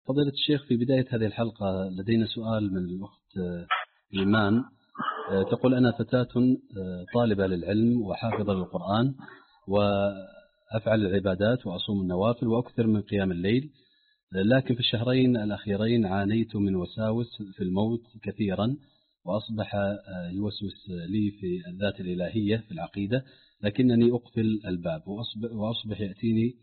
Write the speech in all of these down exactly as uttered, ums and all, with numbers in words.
فضيلة الشيخ، في بداية هذه الحلقة لدينا سؤال من الأخت إيمان. تقول: أنا فتاة طالبة للعلم وحافظة للقرآن، وأفعل العبادات وأصوم النوافل وأكثر من قيام الليل، لكن في الشهرين الأخيرين عانيت من وساوس في الموت كثيرا، وأصبح يوسوس لي في الذات الإلهية في العقيدة، لكنني أقفل الباب، وأصبح, وأصبح يأتيني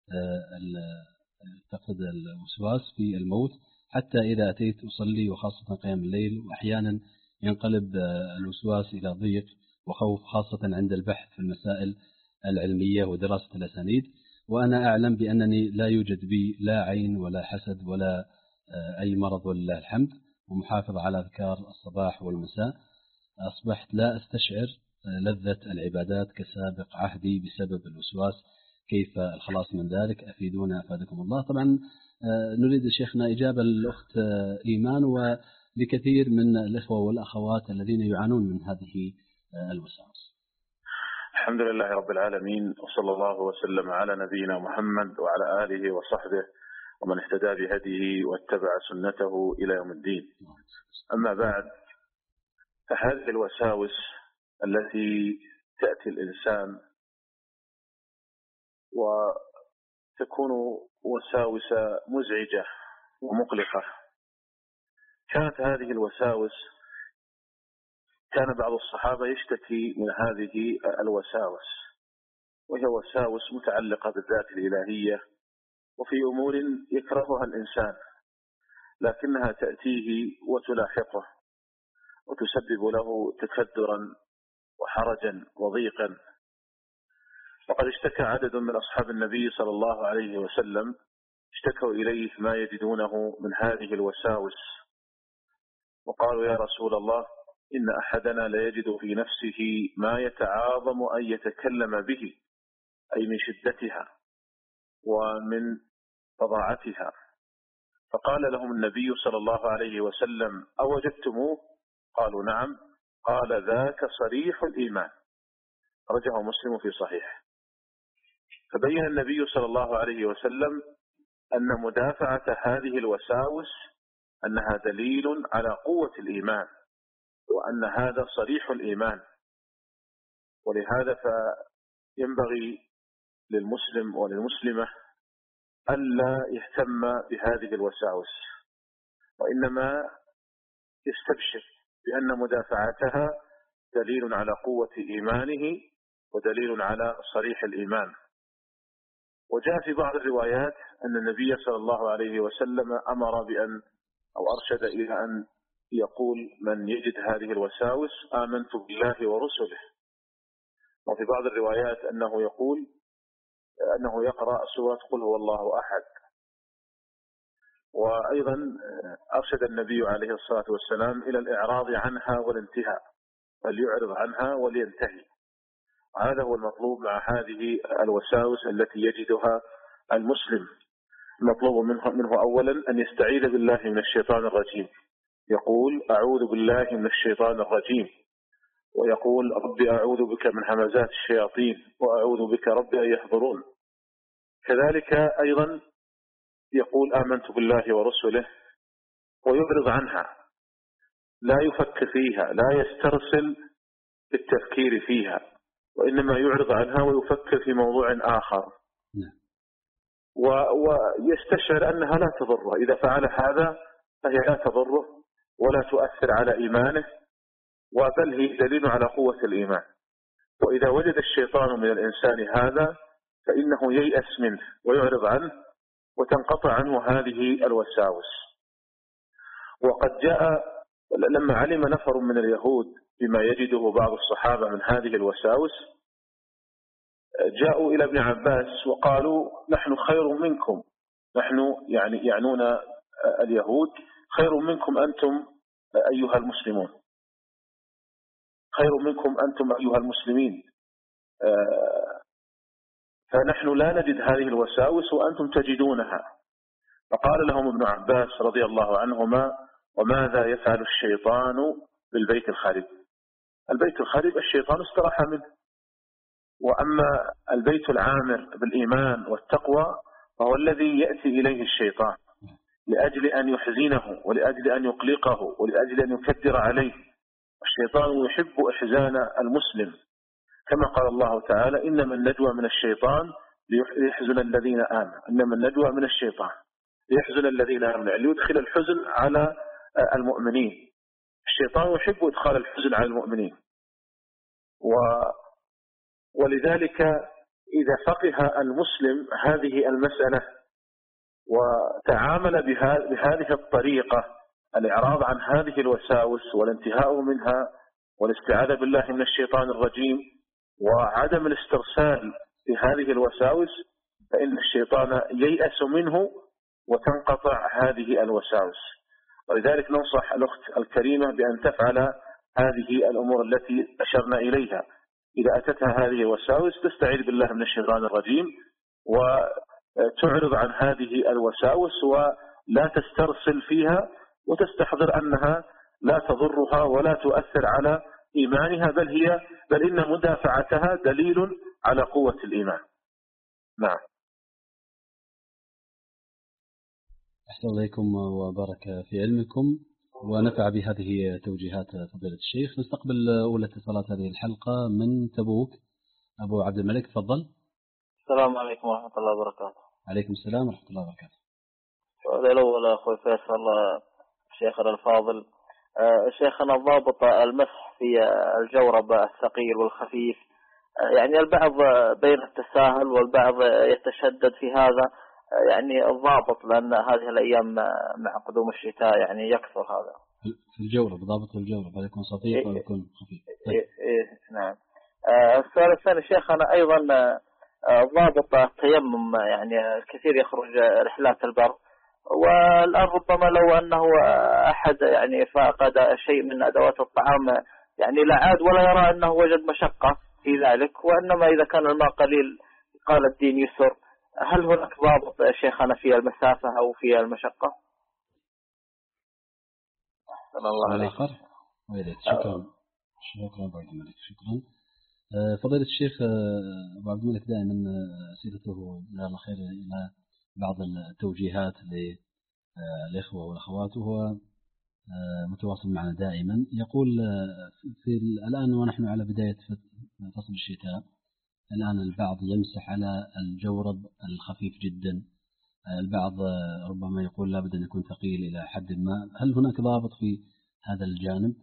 تقصد الوسواس في الموت حتى إذا أتيت أصلي، وخاصة قيام الليل، وأحيانا ينقلب الوسواس إلى ضيق وخوف، خاصة عند البحث في المسائل العلمية ودراسة الأسانيد، وأنا أعلم بأنني لا يوجد بي لا عين ولا حسد ولا أي مرض ولله الحمد، ومحافظ على أذكار الصباح والمساء. أصبحت لا أستشعر لذة العبادات كسابق عهدي بسبب الوسواس، كيف الخلاص من ذلك؟ أفيدونا أفادكم الله. طبعا نريد شيخنا إجابة للأخت إيمان ولكثير من الإخوة والأخوات الذين يعانون من هذه الوساوس. الحمد لله رب العالمين، وصلى الله وسلم على نبينا محمد وعلى آله وصحبه ومن اهتدى بهديه واتبع سنته إلى يوم الدين. أما بعد، فهذه الوساوس التي تأتي الإنسان وتكون وساوس مزعجة ومقلقة، كانت هذه الوساوس كان بعض الصحابة يشتكي من هذه الوساوس، وهي وساوس متعلقة بالذات الإلهية وفي أمور يكرهها الإنسان، لكنها تأتيه وتلاحقه وتسبب له تكدرا وحرجا وضيقا. وقد اشتكى عدد من أصحاب النبي صلى الله عليه وسلم، اشتكوا إليه ما يجدونه من هذه الوساوس، وقالوا: يا رسول الله، إن أحدنا ليجد في نفسه ما يتعاظم أن يتكلم به، أي من شدتها ومن فظاعتها. فقال لهم النبي صلى الله عليه وسلم: أوجدتموه؟ قالوا: نعم. قال: ذاك صريح الإيمان. رجعه مسلم في صحيح. فبين النبي صلى الله عليه وسلم أن مدافعة هذه الوساوس أنها دليل على قوة الإيمان، وأن هذا صريح الإيمان. ولهذا فينبغي للمسلم وللمسلمة ألا يهتم بهذه الوساوس، وإنما يستبشر بأن مدافعتها دليل على قوة إيمانه ودليل على صريح الإيمان. وجاء في بعض الروايات أن النبي صلى الله عليه وسلم أمر بأن أو أرشد إلى أن يقول من يجد هذه الوساوس: آمنت بالله ورسله. وفي بعض الروايات أنه يقول أنه يقرأ سورة قل هو الله أحد. وأيضا أرشد النبي عليه الصلاة والسلام إلى الإعراض عنها والانتهاء، فليعرض عنها ولينتهي. هذا هو المطلوب مع هذه الوساوس التي يجدها المسلم. المطلوب منه, منه أولا أن يستعيذ بالله من الشيطان الرجيم، يقول: أعوذ بالله من الشيطان الرجيم، ويقول: رب أعوذ بك من همزات الشياطين، وأعوذ بك رب أن يحضرون. كذلك أيضا يقول: آمنت بالله ورسله، ويعرض عنها، لا يفكر فيها، لا يسترسل بالتفكير فيها، وإنما يعرض عنها ويفكر في موضوع آخر، ويستشعر أنها لا تضره. إذا فعل هذا فهي لا تضره ولا تؤثر على إيمانه، وبل هي دليل على قوة الإيمان. وإذا وجد الشيطان من الإنسان هذا فإنه ييأس منه ويعرض عنه وتنقطع عنه هذه الوساوس. وقد جاء لما علم نفر من اليهود بما يجده بعض الصحابة من هذه الوساوس، جاءوا إلى ابن عباس وقالوا: نحن خير منكم، نحن يعني يعنون اليهود، خير منكم أنتم أيها المسلمون، خير منكم أنتم أيها المسلمين، فنحن لا نجد هذه الوساوس وأنتم تجدونها. فقال لهم ابن عباس رضي الله عنهما: وماذا يفعل الشيطان بالبيت الخارب؟ البيت الخارب الشيطان استراح منه، وأما البيت العامر بالإيمان والتقوى فهو الذي يأتي إليه الشيطان. لأجل أن يحزنه ولأجل أن يقلقه ولأجل أن يكدر عليه. الشيطان يحب إحزان المسلم، كما قال الله تعالى: إنما النجوى من الشيطان ليحزن الذين آمنوا. إنما النجوى من الشيطان ليحزن الذين آمنوا، ليدخل الحزن على المؤمنين. الشيطان يحب إدخال الحزن على المؤمنين، و ولذلك إذا فقه المسلم هذه المسألة وتعامل بهذه الطريقة، الإعراض عن هذه الوساوس والانتهاء منها والاستعاذة بالله من الشيطان الرجيم وعدم الاسترسال في هذه الوساوس، فإن الشيطان ييأس منه وتنقطع هذه الوساوس. ولذلك ننصح الأخت الكريمة بأن تفعل هذه الأمور التي أشرنا إليها. إذا أتتها هذه الوساوس تستعيذ بالله من الشيطان الرجيم وتعرض عن هذه الوساوس ولا تسترسل فيها، وتستحضر أنها لا تضرها ولا تؤثر على إيمانها، بل هي بل إن مدافعتها دليل على قوة الإيمان. نعم. أحسن إليكم وبارك في علمكم ونفع بهذه توجيهات فضيلة الشيخ. نستقبل أولى اتصالات هذه الحلقة من تبوك. أبو عبد الملك تفضل. السلام عليكم ورحمة الله وبركاته. عليكم السلام ورحمة الله وبركاته. السؤال الأول أخوي فيصل، شيخنا الفاضل، شيخنا ضابط المسح في الجورب الثقيل والخفيف، يعني البعض بين التساهل والبعض يتشدد في هذا، يعني الضابط، لأن هذه الأيام مع قدوم الشتاء يعني يكثر هذا في الجورب. ضابط الجورب هل يكون صفيف أو يكون خفيف؟ إيه إيه نعم. السؤال الثاني شيخنا أيضا ضابط التيمم، يعني الكثير يخرج رحلات البر، والآن ربما لو أنه أحد يعني فقد شيء من أدوات الطعام يعني لا عاد ولا يرى أنه وجد مشقة في ذلك، وإنما إذا كان الماء قليل قال الدين يسر. هل هناك ضابط شيخنا في المسافة أو في المشقة؟ الله عليك. شكرا شكرا أبو عبد الملك. شكرا فضيلة الشيخ. أبو عبد الملك دائما أسئلته جزاه الله خير إلى بعض التوجيهات للإخوة والأخوات، وهو متواصل معنا دائما. يقول في الآن ونحن على بداية فصل الشتاء، الآن البعض يمسح على الجورب الخفيف جدا، البعض ربما يقول لابد أن يكون ثقيل إلى حد ما. هل هناك ضابط في هذا الجانب؟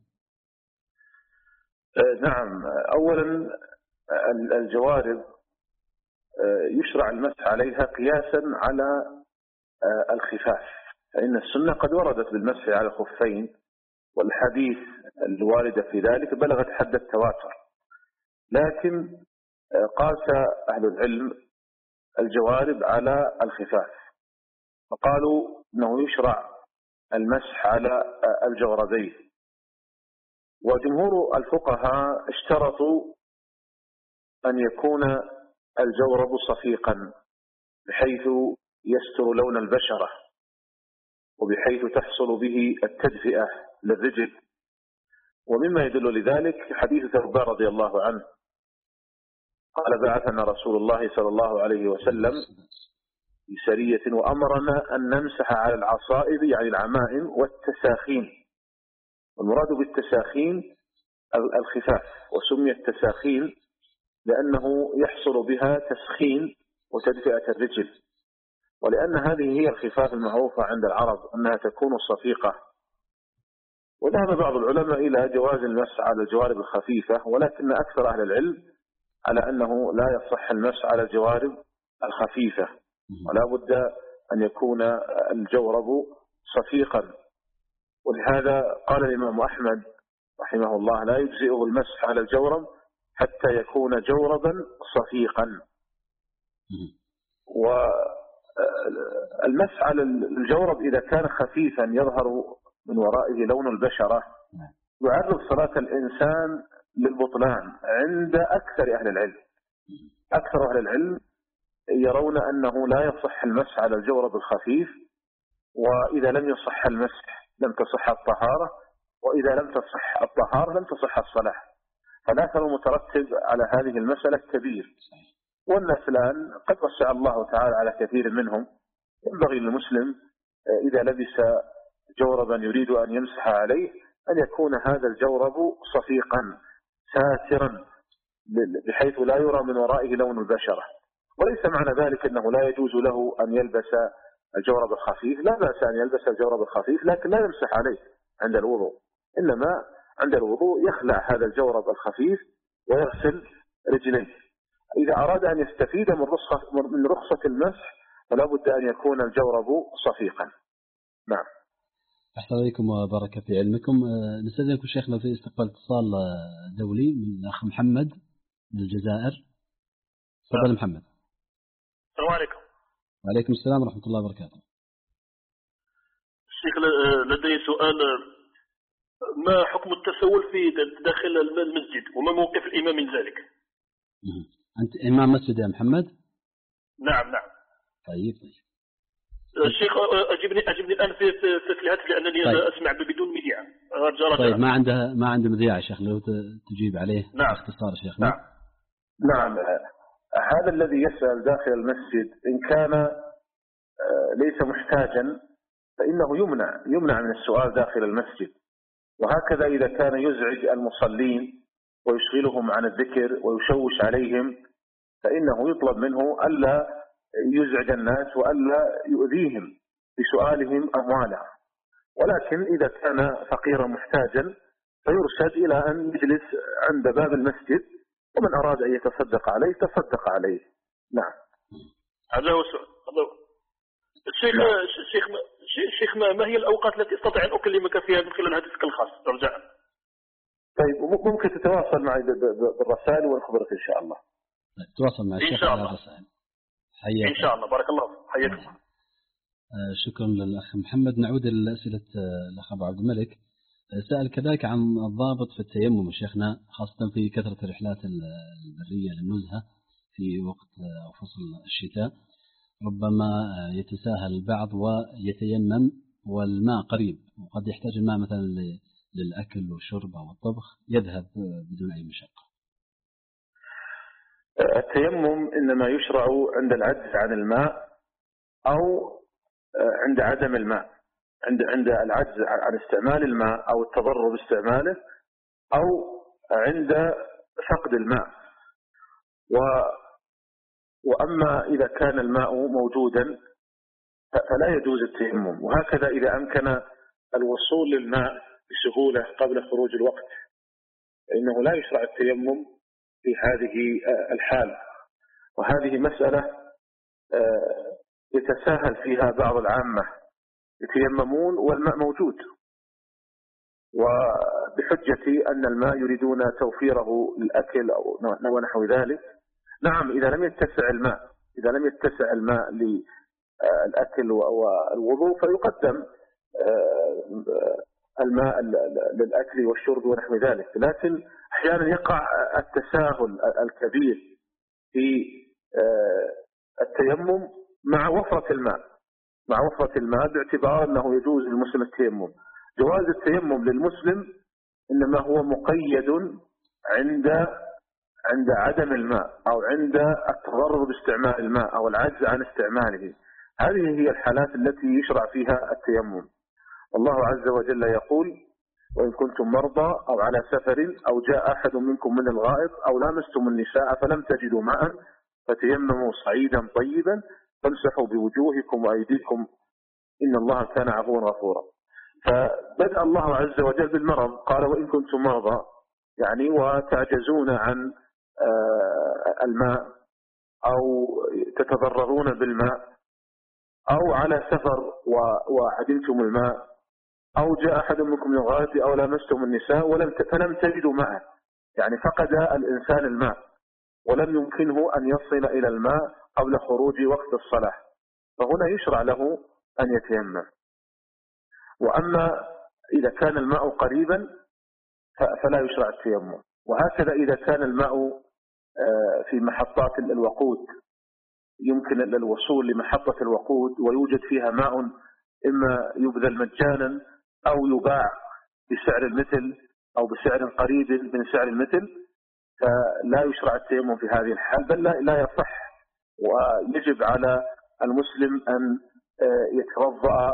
نعم. أولا الجوارب يشرع المسح عليها قياسا على الخفاف، فإن السنة قد وردت بالمسح على الخفين، والحديث الواردة في ذلك بلغت حد التواتر، لكن قاس أهل العلم الجوارب على الخفاف، فقالوا أنه يشرع المسح على الجوربين. وجمهور الفقهاء اشترطوا أن يكون الجورب صفيقا بحيث يستر لون البشرة وبحيث تحصل به التدفئة للرجل. ومما يدل لذلك حديث ثوبان رضي الله عنه قال: بعثنا رسول الله صلى الله عليه وسلم في سرية وأمرنا أن نمسح على العصائب، يعني العمائم والتساخين. والمراد بالتساخين الخفاف، وسمي التساخين لأنه يحصل بها تسخين وتدفئة الرجل، ولأن هذه هي الخفاف المعروفة عند العرب أنها تكون صفيقة. وذهب بعض العلماء إلى جواز المسح على الجوارب الخفيفة، ولكن أكثر أهل العلم على أنه لا يصح المسح على الجوارب الخفيفة، ولا بد أن يكون الجورب صفيقا. ولهذا قال الإمام أحمد رحمه الله: لا يجزئه المسح على الجورب حتى يكون جوربا صفيقا. والمسح على الجورب إذا كان خفيفا يظهر من ورائه لون البشرة يعرض صلاة الإنسان للبطلان عند أكثر أهل العلم. أكثر أهل العلم يرون أنه لا يصح المسح على الجورب الخفيف، وإذا لم يصح المسح لم تصح الطهارة، وإذا لم تصح الطهارة لم تصح الصلاة. فالأثر المترتب على هذه المسألة كبير، والناس الآن قد وسع الله تعالى على كثير منهم. ينبغي للمسلم إذا لبس جوربا يريد أن يمسح عليه أن يكون هذا الجورب صفيقا ساترا بحيث لا يرى من ورائه لون البشرة. وليس معنى ذلك أنه لا يجوز له أن يلبس الجورب الخفيف، لا بأس أن يلبس الجورب الخفيف لكن لا يمسح عليه عند الوضوء، إنما عند الوضوء يخلع هذا الجورب الخفيف ويغسل رجليه. إذا أراد أن يستفيد من رخصة من رخصة المسح فلا بد أن يكون الجورب صفيقا. نعم. أحسن عليكم وبارك في علمكم. نستأذنكم شيخنا في استقبال اتصال دولي من الأخ محمد من الجزائر. تفضل محمد. السلام عليكم. وعليكم السلام ورحمة الله وبركاته. الشيخ لدي سؤال، ما حكم التسول في داخل المسجد وما موقف الإمام من ذلك؟ أنت إمام مسجد يا محمد؟ نعم نعم. طيب طيب. الشيخ أجبني أجبني الآن في في الهاتف لأنني طيب. أسمع بدون مذياع. طيب ما عنده ما عنده مذياع يا شيخ، لو تجيب عليه نعم. باختصار شيخ. نعم. نعم. هذا الذي يسأل داخل المسجد إن كان ليس محتاجا فإنه يمنع يمنع من السؤال داخل المسجد، وهكذا إذا كان يزعج المصلين ويشغلهم عن الذكر ويشوش عليهم فإنه يطلب منه ألا يزعج الناس وألا يؤذيهم بسؤالهم أموالهم. ولكن إذا كان فقيرا محتاجا فيرشد إلى أن يجلس عند باب المسجد، ومن أراد أن يتصدق عليه تصدق عليه. نعم. هذا هو السؤال. الشيخ الشيخ الشيخ ما هي الأوقات التي أستطيع أن أكلمك فيها من خلال هاتفك الخاص رجاء؟ طيب ممكن تتواصل معي بالرسائل ونخبرك إن شاء الله. طيب تواصل مع الشيخ على الرسائل. إن شاء الله. بارك الله حياكم. آه شكرا للأخ محمد. نعود إلى أسئلة الأخ أبو عبد الملك. سأل كذلك عن الضابط في التيمم شيخنا، خاصة في كثرة الرحلات البرية للنزهة في وقت أو فصل الشتاء، ربما يتساهل البعض ويتيمم والماء قريب، وقد يحتاج الماء مثلا للأكل والشرب أو الطبخ، يذهب بدون أي مشقة. التيمم إنما يشرع عند العجز عن الماء أو عند عدم الماء، عند عند العجز عن استعمال الماء أو التضرر باستعماله، أو عند فقد الماء. و وأما إذا كان الماء موجودا فلا يجوز التيمم. وهكذا إذا أمكن الوصول للماء بسهولة قبل خروج الوقت فإنه لا يشرع التيمم في هذه الحال. وهذه مسألة يتساهل فيها بعض العامة، يتيممون والماء موجود، وبحجة أن الماء يريدون توفيره للأكل أو ونحو ذلك. نعم، إذا لم يتسع الماء إذا لم يتسع الماء للأكل والوضوء فيقدم الماء للأكل والشرب ونحو ذلك. لكن أحيانا يقع التساهل الكبير في التيمم مع وفرة الماء مع وفرة الماء باعتبار أنه يجوز للمسلم التيمم. جواز التيمم للمسلم إنما هو مقيد عند عند عدم الماء أو عند التضرر باستعمال الماء أو العجز عن استعماله. هذه هي الحالات التي يشرع فيها التيمم. الله عز وجل يقول: وإن كنتم مرضى أو على سفر أو جاء أحد منكم من الغائط أو لامستم النساء فلم تجدوا ماء فتيمموا صعيدا طيبا فامسحوا بوجوهكم وأيديكم إن الله كان عفوا غفورا. فبدأ الله عز وجل بالمرض، قال: وإن كنتم مرضى، يعني وتعجزون عن الماء أو تتضررون بالماء أو على سفر وعدمتم الماء أو جاء أحد منكم من الغائط أو لامستم النساء ولم فلم تجدوا ماء، يعني فقد الإنسان الماء ولم يمكنه أن يصل إلى الماء قبل خروج وقت الصلاة، فهنا يشرع له أن يتيمم. وأما إذا كان الماء قريبا فلا يشرع التيمم. وهكذا إذا كان الماء في محطات الوقود، يمكن الوصول لمحطة الوقود ويوجد فيها ماء إما يبذل مجانا أو يباع بسعر المثل أو بسعر قريب من سعر المثل، فلا يشرع التيمم في هذه الحال، بل لا يصح. ويجب على المسلم أن يتوضأ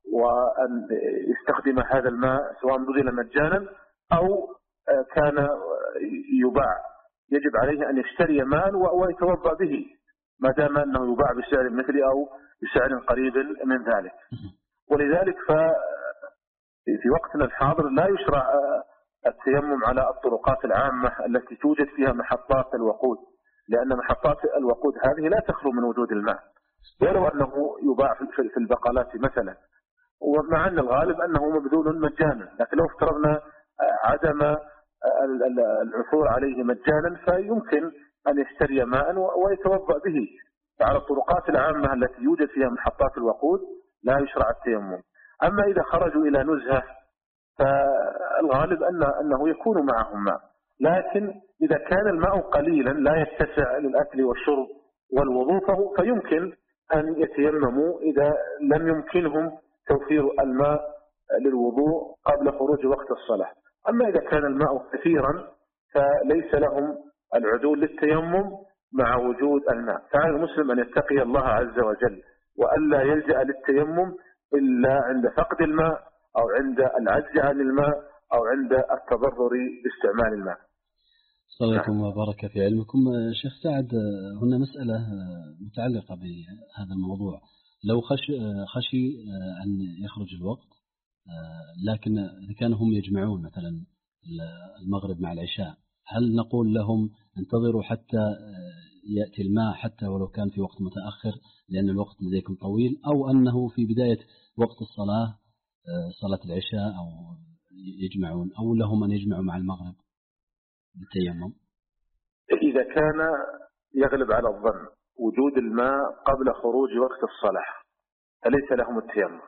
وأن يستخدم هذا الماء سواء بذل مجانا أو كان يباع، يجب عليه أن يشتري ماء ويتوضأ به ما دام أنه يباع بسعر مثلي أو بسعر قريب من ذلك. ولذلك في وقتنا الحاضر لا يشرع التيمم على الطرقات العامة التي توجد فيها محطات الوقود، لأن محطات الوقود هذه لا تخلو من وجود الماء ولو أنه يباع في البقالات مثلا، ومع أن الغالب أنه مبذول مجانا. لكن لو افترضنا عدم العثور عليه مجانا فيمكن أن يشتري ماء ويتوضأ به. فعلى الطرقات العامة التي يوجد فيها محطات الوقود لا يشرع التيمم. أما إذا خرجوا إلى نزهة فالغالب أن أنه يكون معهم ماء، لكن إذا كان الماء قليلا لا يتسع للأكل والشرب والوضوء فيمكن أن يتيمموا إذا لم يمكنهم توفير الماء للوضوء قبل خروج وقت الصلاة. أما إذا كان الماء كثيرا فليس لهم العدول للتيمم مع وجود الماء. فعلى المسلم أن يتقي الله عز وجل وألا يلجأ للتيمم إلا عند فقد الماء أو عند العجز عن الماء أو عند التضرر باستعمال الماء. صلى الله عليه وبارك في علمكم. شيخ سعد، هنا مسألة متعلقة بهذا الموضوع. لو خشي, خشي أن يخرج الوقت، لكن إذا كانوا هم يجمعون مثلا المغرب مع العشاء، هل نقول لهم انتظروا حتى يأتي الماء حتى ولو كان في وقت متأخر لأن الوقت لديكم طويل، أو أنه في بداية وقت الصلاة صلاة العشاء أو يجمعون، أو لهم أن يجمعوا مع المغرب بالتيمم؟ إذا كان يغلب على الظن وجود الماء قبل خروج وقت الصلاة فليس لهم التيمم،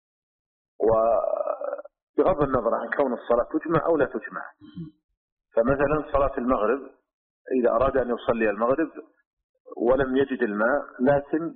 وبغض النظر عن كون الصلاة تجمع أو لا تجمع. فمثلا صلاة المغرب إذا أراد أن يصلي المغرب ولم يجد الماء لكن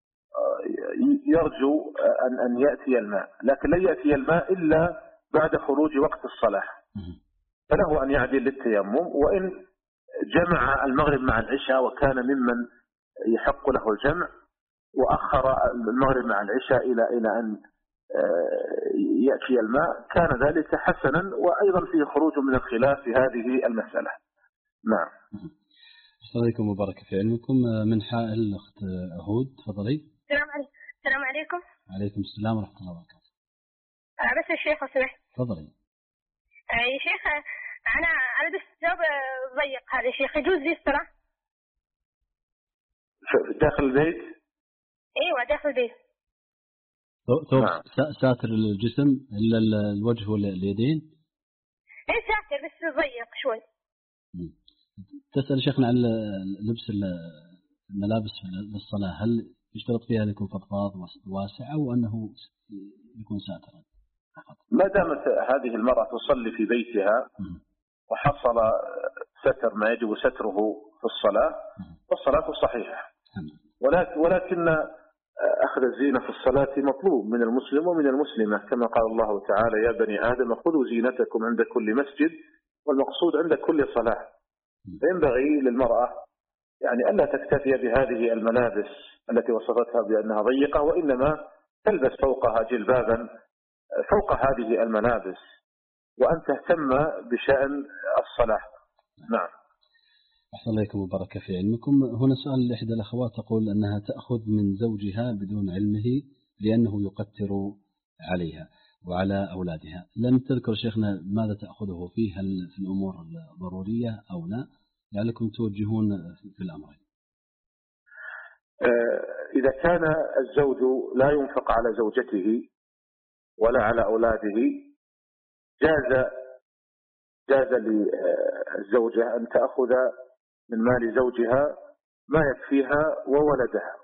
يرجو أن أن يأتي الماء، لكن لا يأتي الماء إلا بعد خروج وقت الصلاة، فله أن يعدل للتيمم. وإن جمع المغرب مع العشاء وكان ممن يحق له الجمع وأخر المغرب مع العشاء إلى إلى أن يأتي الماء كان ذلك حسنا، وأيضا فيه خروج من الخلاف في هذه المسألة. نعم. السلام عليكم وبارك في علمكم. من حائل الأخت هود، تفضلي. السلام عليكم. السلام عليكم. عليكم السلام ورحمة الله وبركاته. بس الشيخ اسمح. تفضلي. يا شيخ أنا أنا بس ثوب ضيق هذا شيخ، يجوز لي الصلاة؟ داخل البيت؟ أيوة داخل البيت. ثوب نعم. ساتر الجسم إلا الوجه واليدين؟ إيه ساتر بس ضيق شوي. تسأل شيخنا عن لبس الملابس للصلاة، هل يشترط فيها أن يكون فضفاض واسع أو أنه يكون ساترا فقط؟ ما دامت هذه المرأة تصلي في بيتها وحصل ستر ما يجب ستره في الصلاة فالصلاة صحيحة، ولكن ولكن أخذ الزينة في الصلاة مطلوب من المسلم ومن المسلمة، كما قال الله تعالى: يا بني آدم خذوا زينتكم عند كل مسجد، والمقصود عند كل صلاة. فينبغي للمرأة يعني ألا تكتفي بهذه الملابس التي وصفتها بأنها ضيقة، وإنما تلبس فوقها جلبابا فوق هذه الملابس، وأن تهتم بشأن الصلاة. نعم. أحسن عليكم وبارك في علمكم. هنا سؤال لإحدى الأخوات تقول أنها تأخذ من زوجها بدون علمه لأنه يقتر عليها وعلى أولادها. لم تذكر شيخنا ماذا تأخذه فيه، هل في الأمور الضرورية أو لا؟ لعلكم توجهون في الأمر. إذا كان الزوج لا ينفق على زوجته ولا على أولاده جاز جاز للزوجة أن تأخذ من مال زوجها ما يكفيها وولدها.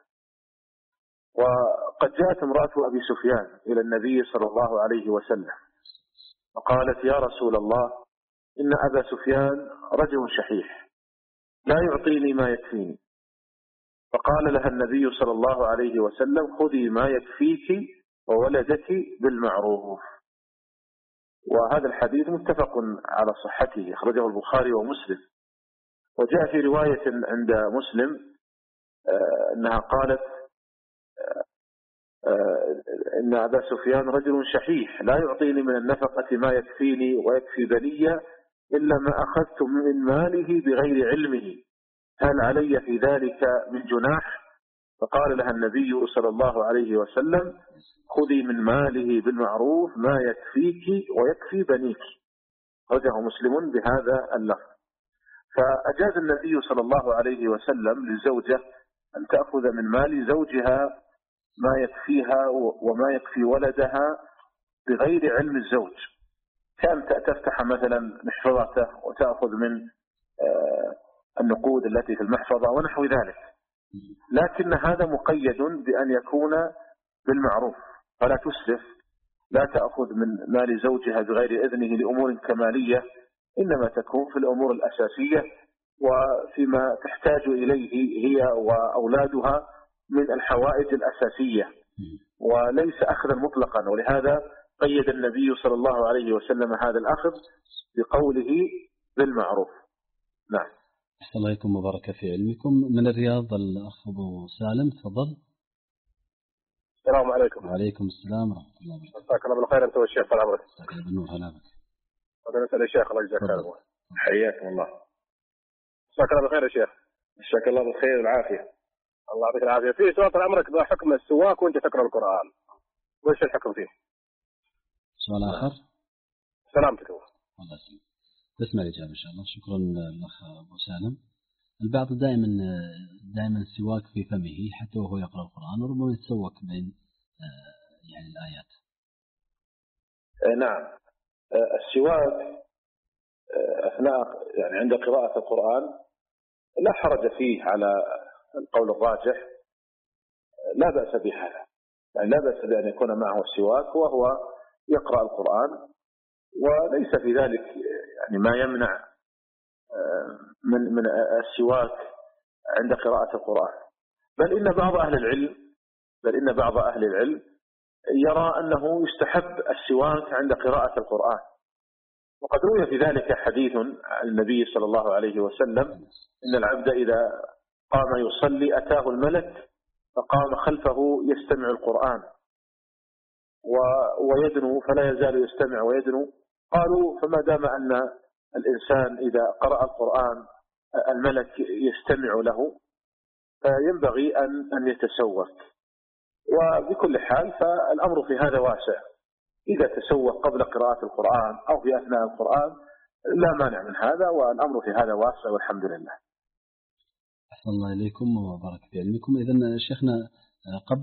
وقد جاءت امرأة أبي سفيان إلى النبي صلى الله عليه وسلم وقالت: يا رسول الله، إن أبا سفيان رجل شحيح لا يعطيني ما يكفيني. فقال لها النبي صلى الله عليه وسلم: خذي ما يكفيك وولدك بالمعروف. وهذا الحديث متفق على صحته، أخرجه البخاري ومسلم. وجاء في رواية عند مسلم أنها قالت: إن أبا سفيان رجل شحيح لا يعطيني من النفقة ما يكفيني ويكفي بني إلا ما أخذت من ماله بغير علمه، هل علي في ذلك من جناح؟ فقال لها النبي صلى الله عليه وسلم: خذي من ماله بالمعروف ما يكفيك ويكفي بنيك. رجع مسلم بهذا اللفظ. فأجاز النبي صلى الله عليه وسلم للزوجة أن تأخذ من مال زوجها ما يكفيها وما يكفي ولدها بغير علم الزوج، كان تفتح مثلا محفظته وتأخذ من النقود التي في المحفظة ونحو ذلك، لكن هذا مقيد بأن يكون بالمعروف، فلا تسرف، لا تأخذ من مال زوجها بغير إذنه لأمور كمالية، إنما تكون في الأمور الأساسية وفيما تحتاج إليه هي وأولادها من الحوائج الأساسية، وليس أخذا مطلقا. ولهذا قيد النبي صلى الله عليه وسلم هذا الأخذ بقوله بالمعروف. نعم. أحسن الله إليكم وبارك في علمكم. من الرياض الأخ أبو سالم، تفضل. السلام عليكم. وعليكم السلام ورحمة الله وبركاته. مساك الله بالخير أنت والشيخ. طال عمرك. مساك الله بالنور. هلا بك. أنا أسأل الشيخ الله يجزاك خير. حياكم الله. مساك الله بالخير يا شيخ. مساك الله بالخير والعافية. الله يعطيك العافية. في سؤال طال عمرك بحكم السواك وأنت تقرأ القرآن، وش الحكم فيه؟ سؤال آخر. سلامتك الله. الله يسلمك. تسمع الإجابة إن شاء الله. شكرا الأخ أبو سالم. البعض دائما دائما السواك في فمه حتى وهو يقرأ القرآن، وربما يتسوك بين يعني الآيات. نعم. السواك أثناء يعني عند قراءة القرآن لا حرج فيه على القول الراجح، لا بأس بهذا، يعني لا بأس بأن يكون معه السواك وهو يقرأ القرآن، وليس في ذلك يعني ما يمنع من من السواك عند قراءة القرآن، بل إن بعض أهل العلم بل إن بعض أهل العلم يرى أنه يستحب السواك عند قراءة القرآن، وقد روي في ذلك حديث عن النبي صلى الله عليه وسلم: إن العبد إذا قام يصلي أتاه الملك فقام خلفه يستمع القرآن ويدنو فلا يزال يستمع ويدنو. قالوا: فما دام أن الإنسان إذا قرأ القرآن الملك يستمع له فينبغي أن أن يتسوك. وبكل حال فالأمر في هذا واسع، إذا تسوق قبل قراءة القرآن أو في أثناء القرآن لا مانع من هذا، والأمر في هذا واسع والحمد لله. أحسن الله إليكم وبارك في علمكم. إذن شيخنا قبل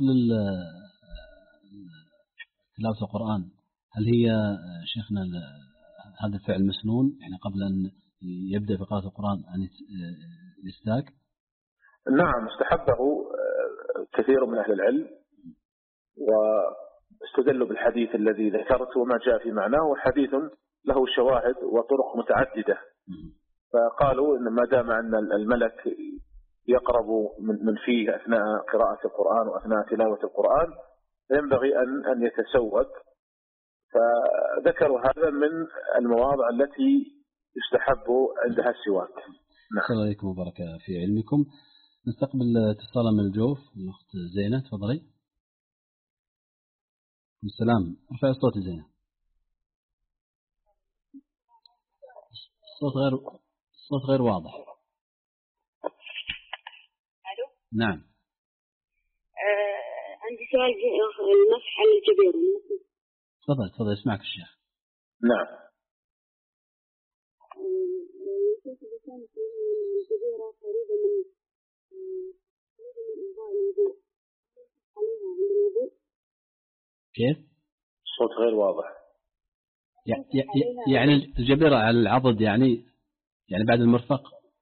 تلاوة القرآن هل هي شيخنا هذا الفعل مسنون، يعني قبل أن يبدأ بقراءة القرآن أن يستاك؟ نعم، استحبه كثير من أهل العلم واستدلوا بالحديث الذي ذكرت وما جاء في معناه، وحديث له شواهد وطرق متعددة، فقالوا إن ما دام أن الملك يقرب من فيه أثناء قراءة القرآن وأثناء تلاوة القرآن ينبغي أن أن يتسوق، فذكروا هذا من المواضع التي يستحب عندها السواك. نعم. السلام عليكم وبارك في علمكم. نستقبل اتصالا من الجوف، الأخت زينة، تفضلي. السلام، ارفعي الصوت زينة. الصوت غير الصوت غير واضح. الو. نعم. آه، عندي سؤال المسح على الجبيرة. تفضل تفضل، اسمعك الشيخ. نعم. الجبيرة قريبة من قريبة من إنضاء الوضوء، عليها عند الوضوء. كيف؟ الصوت غير واضح. يعني الجبيرة على العضد، يعني يعني بعد المرفق.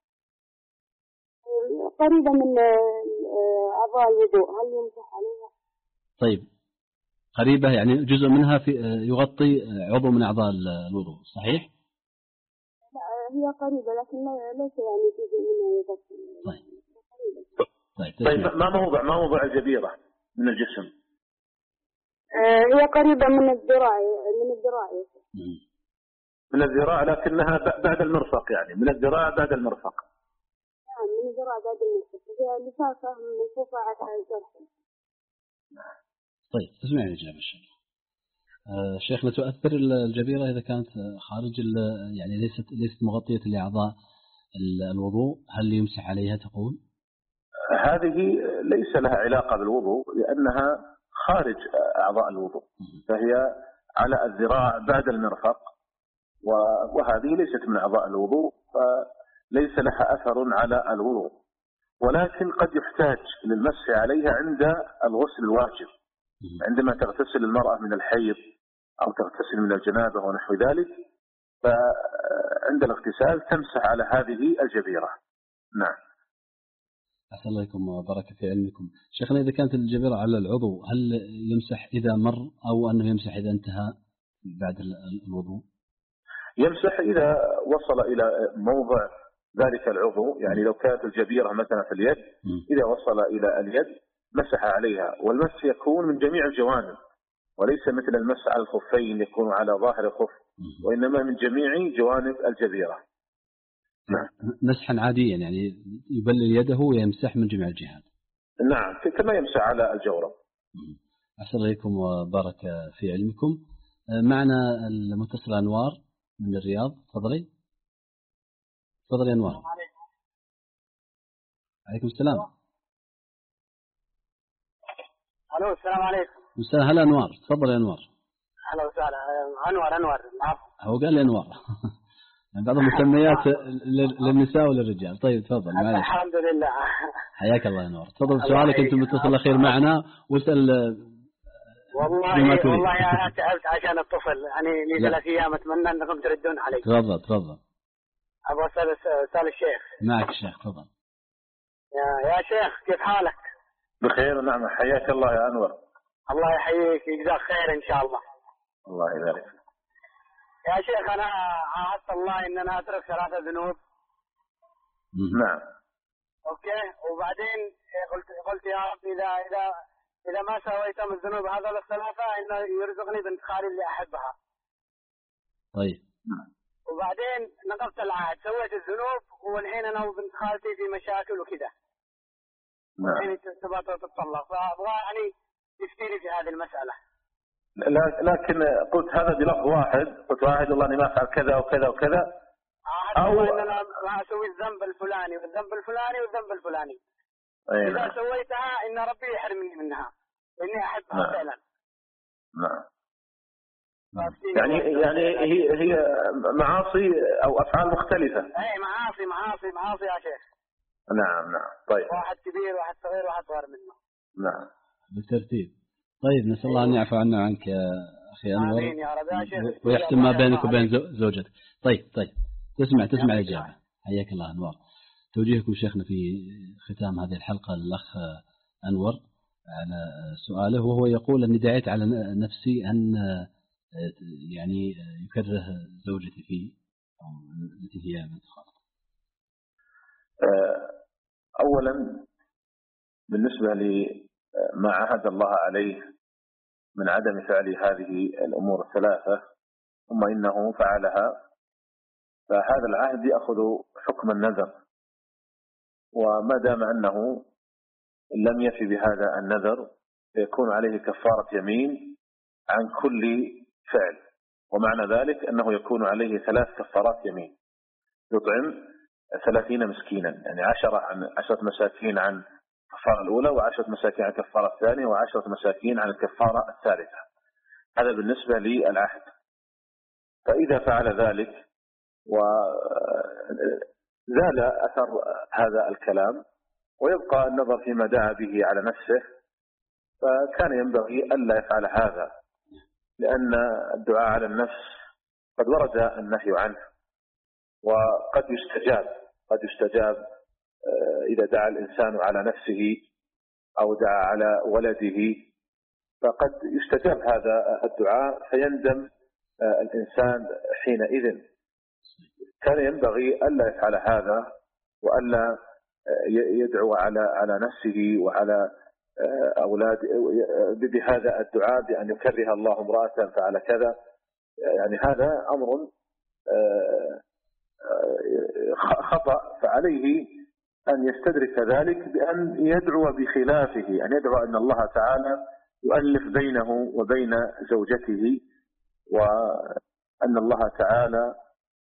قريبة من أعضاء الوضوء، هل يمسح عليها؟ طيب، قريبة يعني جزء منها في يغطي عضو من أعضاء الوضوء، صحيح؟ لا، هي قريبة لكن ليس يعني جزء منها يغطي. طيب. طيب, طيب ما موضع ما موضع الجبيرة من الجسم؟ آه، هي قريبة من الذراع من الذراع من الذراع، لكنها بعد المرفق، يعني من الذراع بعد المرفق. نعم، من الذراع بعد المرفق، هي لفافة منفوخة على الجرح. طيب تسمعني الإجابة إن شاء الله. آه شيخنا، تؤثر الجبيرة إذا كانت خارج يعني ليست ليست مغطية لأعضاء الوضوء، هل يمسح عليها تقول؟ هذه ليس لها علاقة بالوضوء لأنها خارج أعضاء الوضوء، فهي على الذراع بعد المرفق، وهذه ليست من أعضاء الوضوء فليس لها أثر على الوضوء، ولكن قد يحتاج للمسح عليها عند الغسل الواجب، عندما تغتسل المرأة من الحيض أو تغتسل من الجنابة ونحو ذلك، فعند الاغتسال تمسح على هذه الجبيرة. نعم. أحسن الله عليكم وبارك في علمكم. شيخنا، إذا كانت الجبيرة على العضو هل يمسح إذا مر أو أنه يمسح إذا انتهى بعد الوضوء؟ يمسح إذا وصل إلى موضع ذلك العضو، يعني لو كانت الجبيرة مثلا في اليد إذا وصل إلى اليد مسح عليها، والمسح يكون من جميع الجوانب وليس مثل المسح على الخفين يكون على ظاهر الخف، وإنما من جميع جوانب الجبيرة. نعم. مسحا عاديا يعني يبلل يده ويمسح من جميع الجهات. نعم، كما يمسح على الجورب. أحسن عليكم وبارك في علمكم. معنا المتصل أنوار من الرياض، تفضلي. تفضلي أنوار. عليكم السلام. الو السلام عليكم. السلام. هلا أنوار، تفضلي أنوار. اهلا وسهلا. انور انور هو قال لي أنوار. بعض المسميات للنساء وللرجال. طيب تفضل. معلش. الحمد لله. حياك الله انور. تفضل سؤالك، انت متصل الاخير معنا واسال. والله والله انا تعبت عشان الطفل، يعني لي ثلاث ايام اتمنى انكم تردون علي. تفضل تفضل. ابغى اسال سؤال الشيخ. معك الشيخ، تفضل. يا يا شيخ كيف حالك؟ بخير ونعمة، حياك الله يا انور. الله يحييك ويجزاك خير ان شاء الله. الله يبارك. يا شيخ أنا عاهدت الله إن أنا أترك ثلاثة ذنوب. نعم. أوكي، وبعدين قلت قلت يا رب إذا إذا إذا ما سويت من الذنوب هذول الثلاثة إنه يرزقني بنت خالي اللي أحبها. طيب. وبعدين نقضت العهد، سويت الذنوب، والحين أنا وبنت خالتي في مشاكل وكذا. نعم. والحين تبغى تتطلق، فأبغى يعني تفتيني في هذه المسألة. لكن قلت هذا بلفظ واحد، قلت واحد الله اني ما افعل كذا وكذا وكذا، او ان انا ما اسوي الذنب الفلاني والذنب الفلاني والذنب الفلاني. أيه. اذا سويتها ان ربي يحرمني منها اني احبها. نعم. فعلا. نعم. يعني يعني هي هي معاصي او افعال مختلفه. اي معاصي معاصي معاصي يا شيخ. نعم نعم. طيب. واحد كبير واحد صغير واحد صغير منه. نعم. بالترتيب. طيب نسأل الله أن يعفو عنا وعنك يا أخي أنور. آمين يا رب يا شيخ. ويحسن ما بينك وبين زوجتك. طيب طيب تسمع تسمع الإجابة. حياك الله أنور. توجيهكم شيخنا في ختام هذه الحلقة للأخ أنور على سؤاله، وهو يقول أني دعيت على نفسي أن يعني يكره زوجتي فيه أو التي هي بنت خالتي. أولا بالنسبة لما عهد الله عليه من عدم فعل هذه الأمور الثلاثة ثم إنه فعلها، فهذا العهد يأخذ حكم النذر، وما دام أنه لم يفي بهذا النذر يكون عليه كفارة يمين عن كل فعل، ومعنى ذلك أنه يكون عليه ثلاث كفارات يمين، يطعم ثلاثين مسكينا، يعني عشرة عن عشرة مساكين عن الكفارة الأولى، وعشرة مساكين عن الكفارة الثانية، وعشرة مساكين عن الكفارة الثالثة. هذا بالنسبة للعهد. فإذا فعل ذلك وزال أثر هذا الكلام ويبقى النظر فيما دعا به على نفسه، فكان ينبغي ألا يفعل هذا، لأن الدعاء على النفس قد ورد النهي عنه، وقد يستجاب قد يستجاب إذا دعا الإنسان على نفسه أو دعا على ولده، فقد يستجاب هذا الدعاء فيندم الإنسان حينئذ. كان ينبغي ألا يفعل هذا وألا يدعو على على نفسه وعلى أولاد بهذا الدعاء بأن يكره الله امرأة فعل كذا، يعني هذا أمر خطأ، فعليه أن يستدرك ذلك بأن يدعو بخلافه، أن يدعو أن الله تعالى يؤلف بينه وبين زوجته، وأن الله تعالى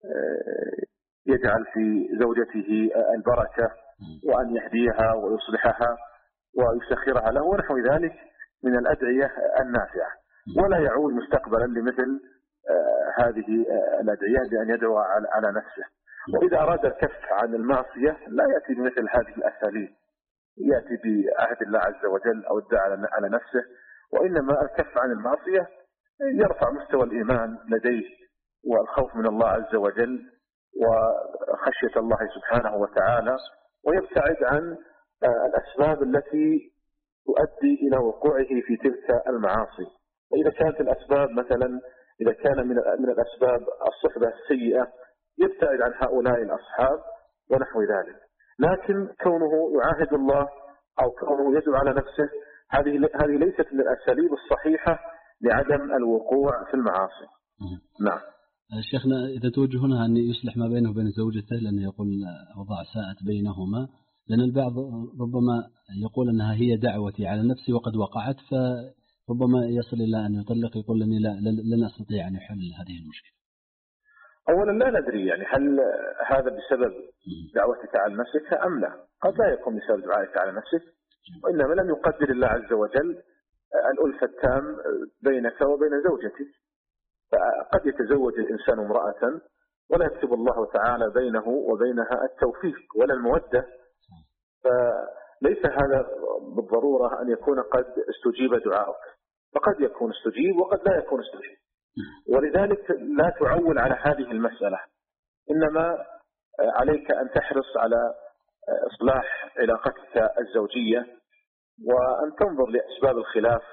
يجعل في زوجته البركة، وأن يهديها ويصلحها ويسخرها له ونحو ذلك من الأدعية النافعة، ولا يعود مستقبلا لمثل هذه الأدعية بأن يدعو على نفسه. وإذا أراد الكف عن المعصية لا يأتي بمثل هذه الأساليب، يأتي بعهد الله عز وجل أو الدعاء على نفسه، وإنما الكف عن المعصية يرفع مستوى الإيمان لديه والخوف من الله عز وجل وخشية الله سبحانه وتعالى، ويبتعد عن الأسباب التي تؤدي إلى وقوعه في تلك المعاصي. وإذا كانت الأسباب مثلا إذا كان من من الأسباب الصحبة السيئة يبتعد عن هؤلاء الأصحاب ونحو ذلك. لكن كونه يعاهد الله أو كونه يدعو على نفسه هذه هذه ليست من الأساليب الصحيحة لعدم الوقوع في المعاصي. نعم. شيخنا إذا توجه هنا أن يصلح ما بينه وبين زوجته، لأنه يقول أوضاع ساءت بينهما، لأن البعض ربما يقول أنها هي دعوتي على نفسي وقد وقعت، فربما يصل إلى أن يطلق، يقول أني لا لن أستطيع أن يحل هذه المشكلة. أولا لا ندري يعني هل هذا بسبب دعوتك على نفسك أم لا. قد لا يكون بسبب دعائك على نفسك، وإنما لم يقدر الله عز وجل الألفة التام بينك وبين زوجتك. فقد يتزوج الإنسان امرأة ولا يكتب الله تعالى بينه وبينها التوفيق ولا المودة، فليس هذا بالضرورة أن يكون قد استجيب دعاؤك، فقد يكون استجيب وقد لا يكون استجيب. ولذلك لا تعول على هذه المسألة، إنما عليك أن تحرص على إصلاح علاقتك الزوجية، وأن تنظر لأسباب الخلاف،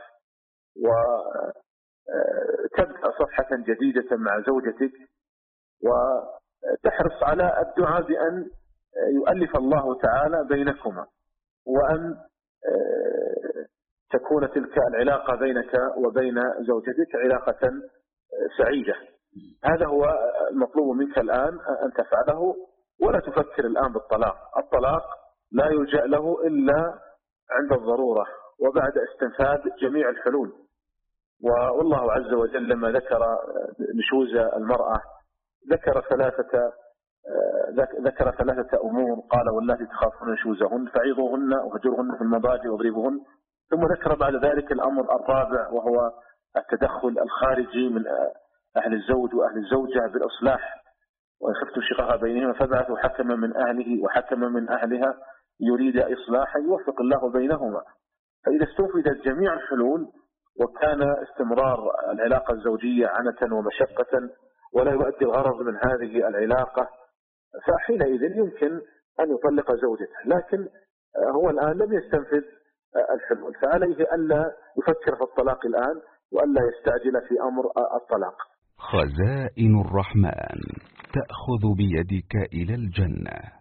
وتبدأ صفحة جديدة مع زوجتك، وتحرص على الدعاء بأن يؤلف الله تعالى بينكما، وأن تكون تلك العلاقة بينك وبين زوجتك علاقة سعيدة. هذا هو المطلوب منك الآن أن تفعله، ولا تفكر الآن بالطلاق. الطلاق لا يلجأ له إلا عند الضرورة وبعد استنفاذ جميع الحلول. والله عز وجل لما ذكر نشوز المرأة ذكر ثلاثة ذكر ثلاثة أمور، قال واللاتي تخافون نشوزهن فعظوهن وهجرهن في المضاجع واضربوهن، ثم ذكر بعد ذلك الأمر الرابع وهو التدخل الخارجي من أهل الزوج وأهل الزوجة بالإصلاح، وإن خفتم شقاق بينهما فابعثوا حكما من أهله وحكما من أهلها يريد إصلاحا يوفق الله بينهما. فإذا استنفذت جميع الحلول وكان استمرار العلاقة الزوجية عنة ومشقة ولا يؤدي الغرض من هذه العلاقة، فحينئذ يمكن أن يطلق زوجته. لكن هو الآن لم يستنفذ الحلول، فعليه ألا يفكر في الطلاق الآن وألا يستعجل في أمر الطلاق. خزائن الرحمن تأخذ بيدك إلى الجنة.